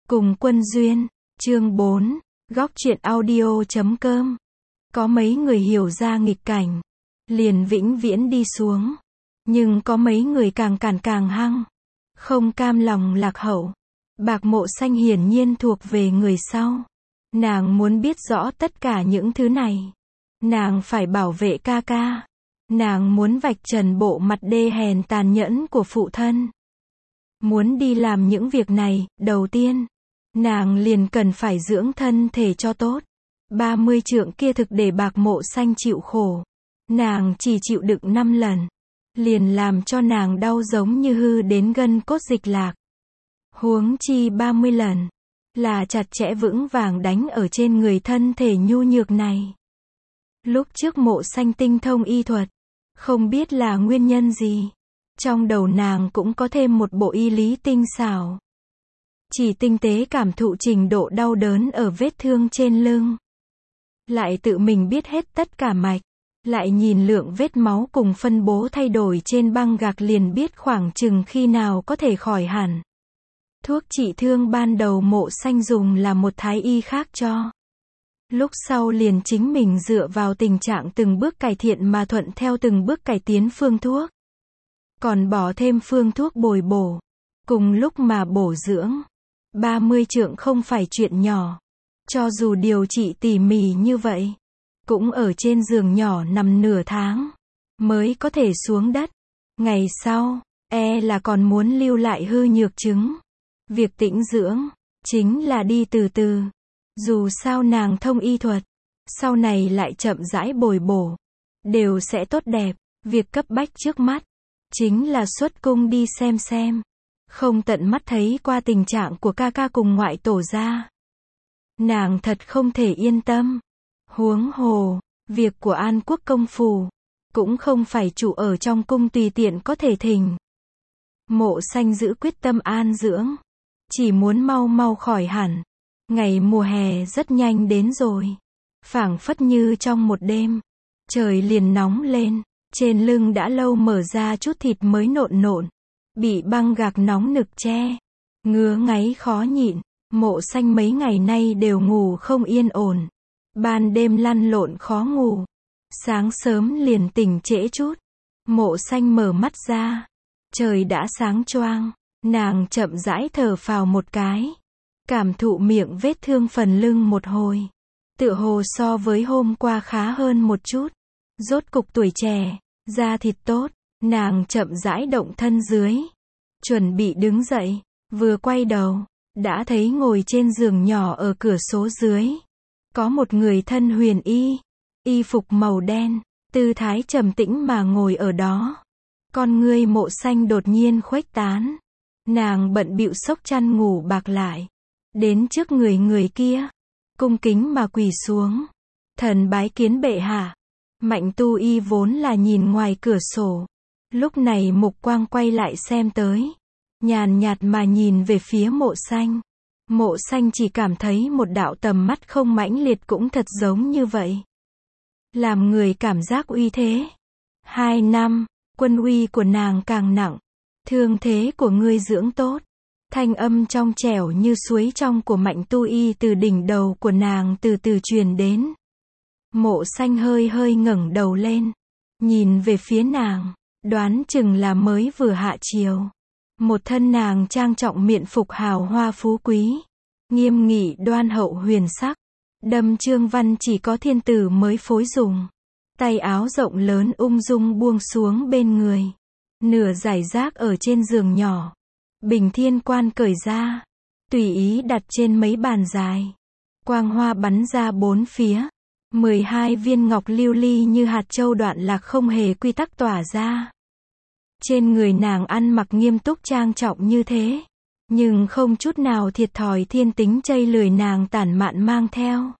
Cùng Quân Duyên, chương 4, góc truyện audio.com. Có mấy người hiểu ra nghịch cảnh, liền vĩnh viễn đi xuống. Nhưng có mấy người càng cản càng hăng, không cam lòng lạc hậu. Bạc Mộ Xanh hiển nhiên thuộc về người sau. Nàng muốn biết rõ tất cả những thứ này. Nàng phải bảo vệ ca ca. Nàng muốn vạch trần bộ mặt đê hèn tàn nhẫn của phụ thân. Muốn đi làm những việc này, đầu tiên, nàng liền cần phải dưỡng thân thể cho tốt. 30 trượng kia thực để Bạc Mộ Xanh chịu khổ. Nàng chỉ chịu đựng 5 lần, liền làm cho nàng đau giống như hư đến gân cốt dịch lạc. Huống chi 30 lần, là chặt chẽ vững vàng đánh ở trên người thân thể nhu nhược này. Lúc trước Mộ Xanh tinh thông y thuật, không biết là nguyên nhân gì, trong đầu nàng cũng có thêm một bộ y lý tinh xảo. Chỉ tinh tế cảm thụ trình độ đau đớn ở vết thương trên lưng. Lại tự mình biết hết tất cả mạch. Lại nhìn lượng vết máu cùng phân bố thay đổi trên băng gạc liền biết khoảng chừng khi nào có thể khỏi hẳn. Thuốc trị thương ban đầu Mộ Xanh dùng là một thái y khác cho. Lúc sau liền chính mình dựa vào tình trạng từng bước cải thiện mà thuận theo từng bước cải tiến phương thuốc. Còn bỏ thêm phương thuốc bồi bổ. Cùng lúc mà bổ dưỡng. 30 trượng không phải chuyện nhỏ. Cho dù điều trị tỉ mỉ như vậy, cũng ở trên giường nhỏ nằm nửa tháng, mới có thể xuống đất. Ngày sau, là còn muốn lưu lại hư nhược chứng. Việc tĩnh dưỡng, chính là đi từ từ. Dù sao nàng thông y thuật, sau này lại chậm rãi bồi bổ, đều sẽ tốt đẹp. Việc cấp bách trước mắt, chính là xuất cung đi xem. Không tận mắt thấy qua tình trạng của ca ca cùng ngoại tổ gia. Nàng thật không thể yên tâm. Huống hồ, việc của An Quốc công phủ, cũng không phải trụ ở trong cung tùy tiện có thể thỉnh. Mộ Xanh giữ quyết tâm an dưỡng, chỉ muốn mau mau khỏi hẳn. Ngày mùa hè rất nhanh đến rồi. Phảng phất như trong một đêm, trời liền nóng lên, trên lưng đã lâu mở ra chút thịt mới nộn nộn, bị băng gạc nóng nực che, ngứa ngáy khó nhịn. Mộ Xanh mấy ngày nay đều ngủ không yên ổn. Ban đêm lăn lộn khó ngủ. Sáng sớm liền tỉnh trễ chút. Mộ Xanh mở mắt ra. Trời đã sáng choang. Nàng chậm rãi thở phào một cái. Cảm thụ miệng vết thương phần lưng một hồi. Tựa hồ so với hôm qua khá hơn một chút. Rốt cục tuổi trẻ, da thịt tốt. Nàng chậm rãi động thân dưới. Chuẩn bị đứng dậy. Vừa quay đầu, đã thấy ngồi trên giường nhỏ ở cửa sổ dưới. Có một người thân huyền y. Y phục màu đen, tư thái trầm tĩnh mà ngồi ở đó. Con ngươi Mộ Xanh đột nhiên khuếch tán. Nàng bận bịu xốc chăn ngủ bạc lại. Đến trước người kia. Cung kính mà quỳ xuống. Thần bái kiến bệ hạ. Mạnh Tu Y vốn là nhìn ngoài cửa sổ. Lúc này mục quang quay lại xem tới. Nhàn nhạt mà nhìn về phía Mộ Xanh. Mộ Xanh chỉ cảm thấy một đạo tầm mắt không mãnh liệt cũng thật giống như vậy. Làm người cảm giác uy thế. 2 năm, quân uy của nàng càng nặng. Thương thế của ngươi dưỡng tốt. Thanh âm trong trẻo như suối trong của Mạnh Tu Y từ đỉnh đầu của nàng từ từ truyền đến. Mộ Xanh hơi ngẩng đầu lên. Nhìn về phía nàng. Đoán chừng là mới vừa hạ chiều. Một thân nàng trang trọng miện phục hào hoa phú quý. Nghiêm nghị đoan hậu huyền sắc. Đâm trương văn chỉ có thiên tử mới phối dùng. Tay áo rộng lớn ung dung buông xuống bên người. Nửa giải rác ở trên giường nhỏ. Bình thiên quan cởi ra. Tùy ý đặt trên mấy bàn dài. Quang hoa bắn ra bốn phía. 12 viên ngọc lưu ly như hạt châu đoạn lạc không hề quy tắc tỏa ra. Trên người nàng ăn mặc nghiêm túc trang trọng như thế. Nhưng không chút nào thiệt thòi thiên tính chây lười nàng tản mạn mang theo.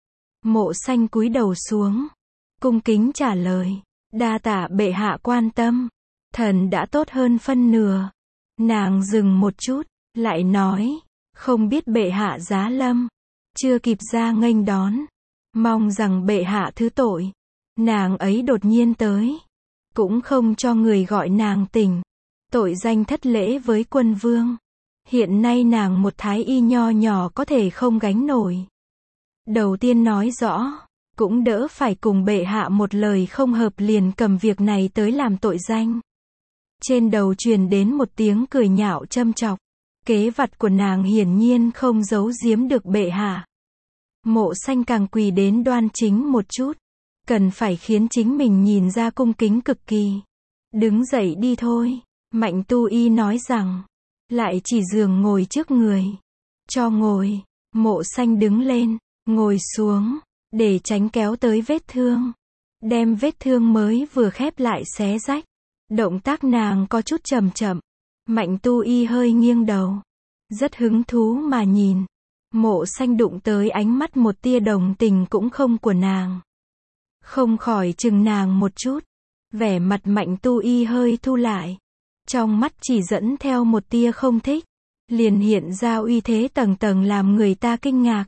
Mộ Xanh cúi đầu xuống. Cung kính trả lời. Đa tạ bệ hạ quan tâm. Thần đã tốt hơn phân nửa. Nàng dừng một chút. Lại nói. Không biết bệ hạ giá lâm. Chưa kịp ra nghênh đón. Mong rằng bệ hạ thứ tội. Nàng ấy đột nhiên tới. Cũng không cho người gọi nàng tỉnh. Tội danh thất lễ với quân vương. Hiện nay nàng một thái y nho nhỏ có thể không gánh nổi. Đầu tiên nói rõ, cũng đỡ phải cùng bệ hạ một lời không hợp liền cầm việc này tới làm tội danh. Trên đầu truyền đến một tiếng cười nhạo châm chọc. Kế vật của nàng hiển nhiên không giấu giếm được bệ hạ. Mộ Xanh càng quỳ đến đoan chính một chút. Cần phải khiến chính mình nhìn ra cung kính cực kỳ. Đứng dậy đi thôi. Mạnh Tu Y nói rằng. Lại chỉ giường ngồi trước người. Cho ngồi. Mộ Xanh đứng lên. Ngồi xuống. Để tránh kéo tới vết thương. Đem vết thương mới vừa khép lại xé rách. Động tác nàng có chút chậm chậm. Mạnh Tu Y hơi nghiêng đầu. Rất hứng thú mà nhìn. Mộ Xanh đụng tới ánh mắt một tia đồng tình cũng không của nàng. Không khỏi chừng nàng một chút. Vẻ mặt Mạnh Tu Y hơi thu lại. Trong mắt chỉ dẫn theo một tia không thích. Liền hiện ra uy thế tầng tầng làm người ta kinh ngạc.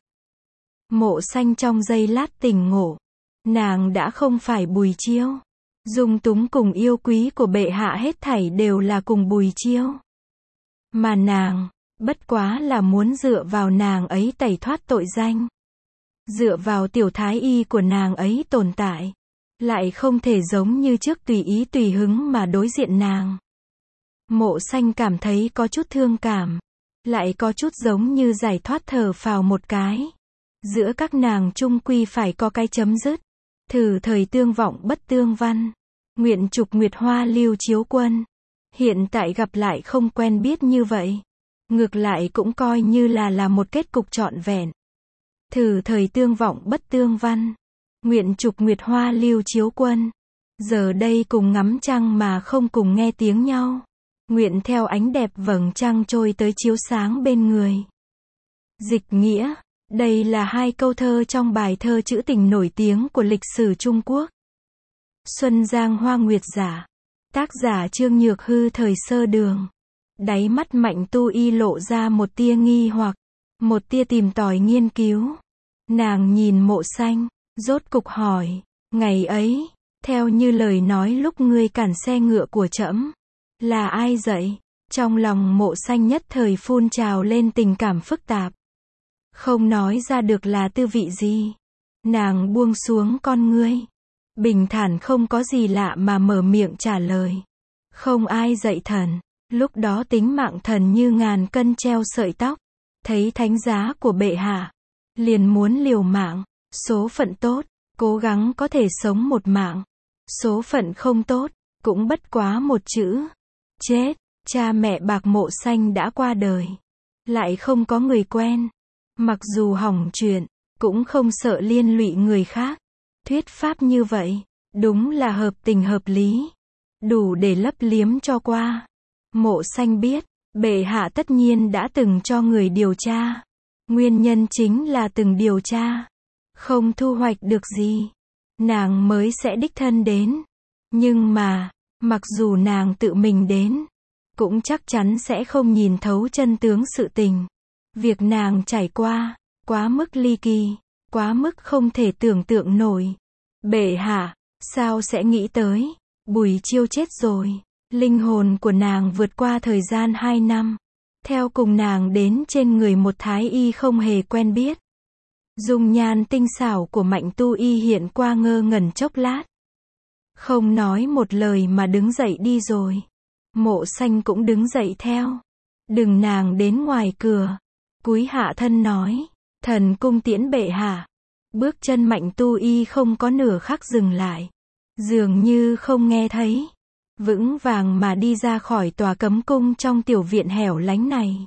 Mộ Xanh trong giây lát tỉnh ngộ. Nàng đã không phải Bùi Chiêu. Dung túng cùng yêu quý của bệ hạ hết thảy đều là cùng Bùi Chiêu. Mà nàng, bất quá là muốn dựa vào nàng ấy tẩy thoát tội danh. Dựa vào tiểu thái y của nàng ấy tồn tại. Lại không thể giống như trước tùy ý tùy hứng mà đối diện nàng. Mộ Xanh cảm thấy có chút thương cảm. Lại có chút giống như giải thoát thở phào một cái. Giữa các nàng chung quy phải có cái chấm dứt. Thử thời tương vọng bất tương văn. Nguyện trục nguyệt hoa lưu chiếu quân. Hiện tại gặp lại không quen biết như vậy. Ngược lại cũng coi như là một kết cục trọn vẹn. Thử thời tương vọng bất tương văn. Nguyện trục nguyệt hoa lưu chiếu quân. Giờ đây cùng ngắm trăng mà không cùng nghe tiếng nhau. Nguyện theo ánh đẹp vầng trăng trôi tới chiếu sáng bên người. Dịch nghĩa. Đây là hai câu thơ trong bài thơ trữ tình nổi tiếng của lịch sử Trung Quốc. Xuân Giang Hoa Nguyệt Giả. Tác giả Trương Nhược Hư thời sơ đường. Đáy mắt Mạnh Tu Y lộ ra một tia nghi hoặc. Một tia tìm tòi nghiên cứu. Nàng nhìn Mộ Xanh. Rốt cục hỏi. Ngày ấy, theo như lời nói lúc ngươi cản xe ngựa của trẫm, là ai dạy? Trong lòng Mộ Xanh nhất thời phun trào lên tình cảm phức tạp. Không nói ra được là tư vị gì. Nàng buông xuống con ngươi. Bình thản không có gì lạ mà mở miệng trả lời. Không ai dạy thần. Lúc đó tính mạng thần như ngàn cân treo sợi tóc. Thấy thánh giá của bệ hạ. Liền muốn liều mạng. Số phận tốt, cố gắng có thể sống một mạng. Số phận không tốt, cũng bất quá một chữ. Chết. Cha mẹ bạc Mộ Xanh đã qua đời. Lại không có người quen. Mặc dù hỏng chuyện, cũng không sợ liên lụy người khác. Thuyết pháp như vậy, đúng là hợp tình hợp lý. Đủ để lấp liếm cho qua. Mộ Xanh biết, bệ hạ tất nhiên đã từng cho người điều tra. Nguyên nhân chính là từng điều tra. Không thu hoạch được gì. Nàng mới sẽ đích thân đến. Nhưng mà, mặc dù nàng tự mình đến, cũng chắc chắn sẽ không nhìn thấu chân tướng sự tình. Việc nàng trải qua, quá mức ly kỳ, quá mức không thể tưởng tượng nổi. Bệ hạ, sao sẽ nghĩ tới, Bùi Chiêu chết rồi. Linh hồn của nàng vượt qua thời gian 2 năm. Theo cùng nàng đến trên người một thái y không hề quen biết. Dung nhan tinh xảo của Mạnh Tu Y hiện qua ngơ ngẩn chốc lát. Không nói một lời mà đứng dậy đi rồi. Mộ Xanh cũng đứng dậy theo. Đừng nàng đến ngoài cửa. Cúi hạ thân nói. Thần cung tiễn bệ hạ. Bước chân Mạnh Tu Y không có nửa khắc dừng lại. Dường như không nghe thấy. Vững vàng mà đi ra khỏi tòa cấm cung trong tiểu viện hẻo lánh này.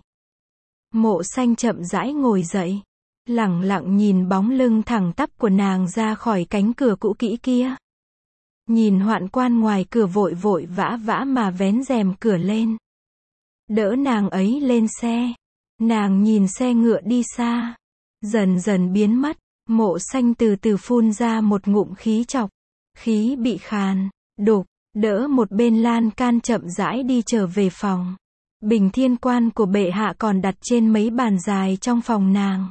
Mộ Xanh chậm rãi ngồi dậy. Lẳng lặng nhìn bóng lưng thẳng tắp của nàng ra khỏi cánh cửa cũ kỹ kia. Nhìn hoạn quan ngoài cửa vội vội vã vã mà vén rèm cửa lên. Đỡ nàng ấy lên xe. Nàng nhìn xe ngựa đi xa. Dần dần biến mất. Mộ Xanh từ từ phun ra một ngụm khí trọc. Khí bị khàn, đục, đỡ một bên lan can chậm rãi đi trở về phòng. Bình thiên quan của bệ hạ còn đặt trên mấy bàn dài trong phòng nàng.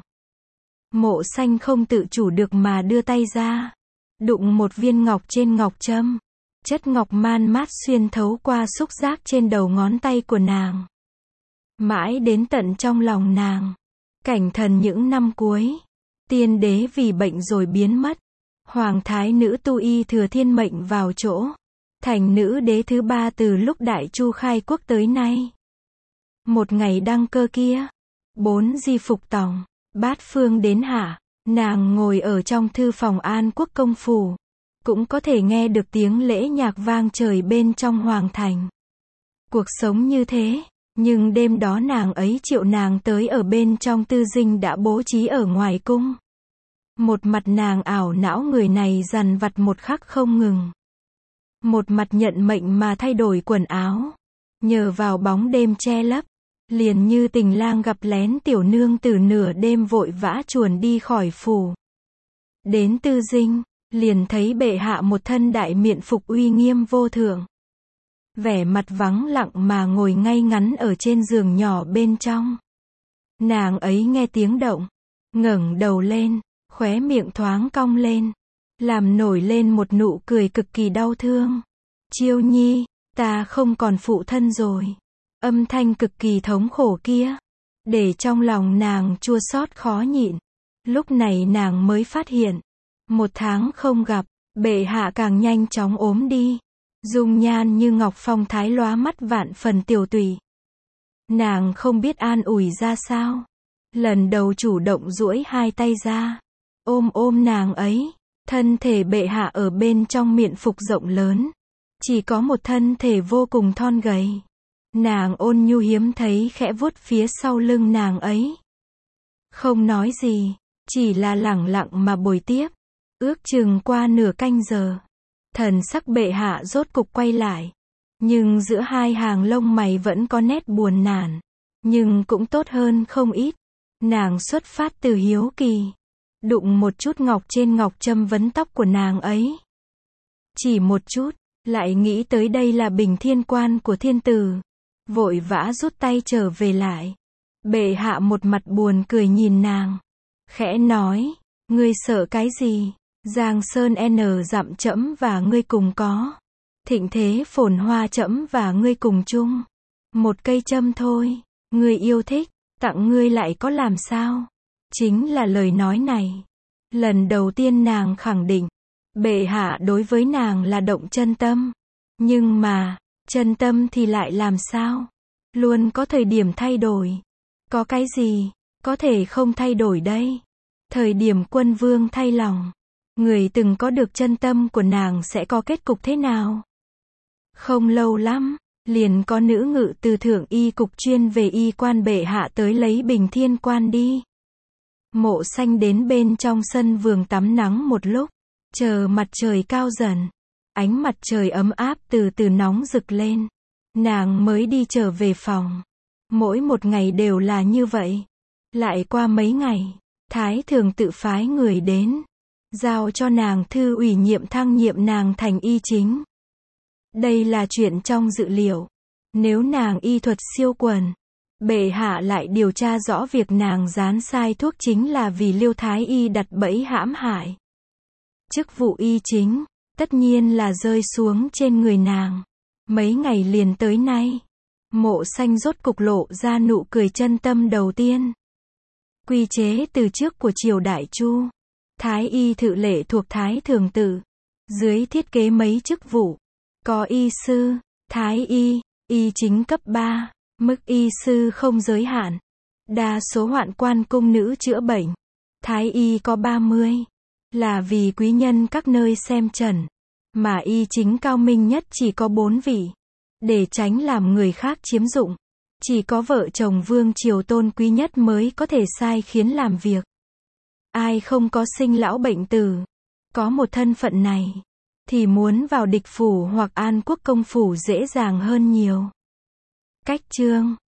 Mộ Xanh không tự chủ được mà đưa tay ra. Đụng một viên ngọc trên ngọc trâm. Chất ngọc man mát xuyên thấu qua xúc giác trên đầu ngón tay của nàng. Mãi đến tận trong lòng nàng. Cảnh thần những năm cuối. Tiên đế vì bệnh rồi biến mất. Hoàng thái nữ Tu Y thừa thiên mệnh vào chỗ. Thành nữ đế thứ 3 từ lúc Đại Chu khai quốc tới nay. Một ngày đăng cơ kia. 4 di phục tòng. Bát phương đến hạ. Nàng ngồi ở trong thư phòng An Quốc công phủ. Cũng có thể nghe được tiếng lễ nhạc vang trời bên trong hoàng thành. Cuộc sống như thế. Nhưng đêm đó nàng ấy triệu nàng tới ở bên trong tư dinh đã bố trí ở ngoài cung. Một mặt nàng ảo não người này dằn vặt một khắc không ngừng. Một mặt nhận mệnh mà thay đổi quần áo. Nhờ vào bóng đêm che lấp. Liền như tình lang gặp lén tiểu nương từ nửa đêm vội vã chuồn đi khỏi phủ. Đến tư dinh, liền thấy bệ hạ một thân đại miện phục uy nghiêm vô thượng. Vẻ mặt vắng lặng mà ngồi ngay ngắn ở trên giường nhỏ bên trong. Nàng ấy nghe tiếng động, ngẩng đầu lên, khóe miệng thoáng cong lên, làm nổi lên một nụ cười cực kỳ đau thương. Chiêu nhi, ta không còn phụ thân rồi. Âm thanh cực kỳ thống khổ kia, để trong lòng nàng chua xót khó nhịn. Lúc này nàng mới phát hiện, 1 tháng không gặp, bệ hạ càng nhanh chóng ốm đi. Dung nhan như ngọc phong thái lóa mắt vạn phần tiểu tụy. Nàng không biết an ủi ra sao. Lần đầu chủ động duỗi 2 tay ra, ôm nàng ấy. Thân thể bệ hạ ở bên trong miện phục rộng lớn, chỉ có một thân thể vô cùng thon gầy. Nàng ôn nhu hiếm thấy khẽ vuốt phía sau lưng nàng ấy. Không nói gì, chỉ là lẳng lặng mà bồi tiếp. Ước chừng qua nửa canh giờ, thần sắc bệ hạ rốt cục quay lại. Nhưng giữa 2 hàng lông mày vẫn có nét buồn nản. Nhưng cũng tốt hơn không ít. Nàng xuất phát từ hiếu kỳ. Đụng một chút ngọc trên ngọc châm vấn tóc của nàng ấy. Chỉ một chút, lại nghĩ tới đây là bình thiên quan của thiên tử. Vội vã rút tay trở về lại. Bệ hạ một mặt buồn cười nhìn nàng. Khẽ nói, ngươi sợ cái gì? Giang sơn n dặm trẫm và ngươi cùng có. Thịnh thế phồn hoa trẫm và ngươi cùng chung. Một cây châm thôi, ngươi yêu thích, tặng ngươi lại có làm sao? Chính là lời nói này. Lần đầu tiên nàng khẳng định, bệ hạ đối với nàng là động chân tâm. Nhưng mà, chân tâm thì lại làm sao? Luôn có thời điểm thay đổi. Có cái gì, có thể không thay đổi đây? Thời điểm quân vương thay lòng. Người từng có được chân tâm của nàng sẽ có kết cục thế nào? Không lâu lắm, liền có nữ ngự từ thượng y cục chuyên về y quan bệ hạ tới lấy bình thiên quan đi. Mộ Xanh đến bên trong sân vườn tắm nắng một lúc, chờ mặt trời cao dần. Ánh mặt trời ấm áp từ từ nóng rực lên. Nàng mới đi trở về phòng. Mỗi một ngày đều là như vậy. Lại qua mấy ngày, Thái thường tự phái người đến. Giao cho nàng thư ủy nhiệm thăng nhiệm nàng thành y chính. Đây là chuyện trong dự liệu. Nếu nàng y thuật siêu quần, bệ hạ lại điều tra rõ việc nàng dán sai thuốc chính là vì Liêu Thái y đặt bẫy hãm hại. Chức vụ y chính, tất nhiên là rơi xuống trên người nàng. Mấy ngày liền tới nay, Mộ Xanh rốt cục lộ ra nụ cười chân tâm đầu tiên. Quy chế từ trước của triều Đại Chu, Thái y thự lệ thuộc Thái thường tự. Dưới thiết kế mấy chức vụ, có y sư, Thái y, y chính cấp 3, mức y sư không giới hạn. Đa số hoạn quan cung nữ chữa bệnh, Thái y có 30, là vì quý nhân các nơi xem trần. Mà y chính cao minh nhất chỉ có 4 vị. Để tránh làm người khác chiếm dụng, chỉ có vợ chồng vương triều tôn quý nhất mới có thể sai khiến làm việc. Ai không có sinh lão bệnh tử, có một thân phận này, thì muốn vào địch phủ hoặc An Quốc công phủ dễ dàng hơn nhiều. Cách chương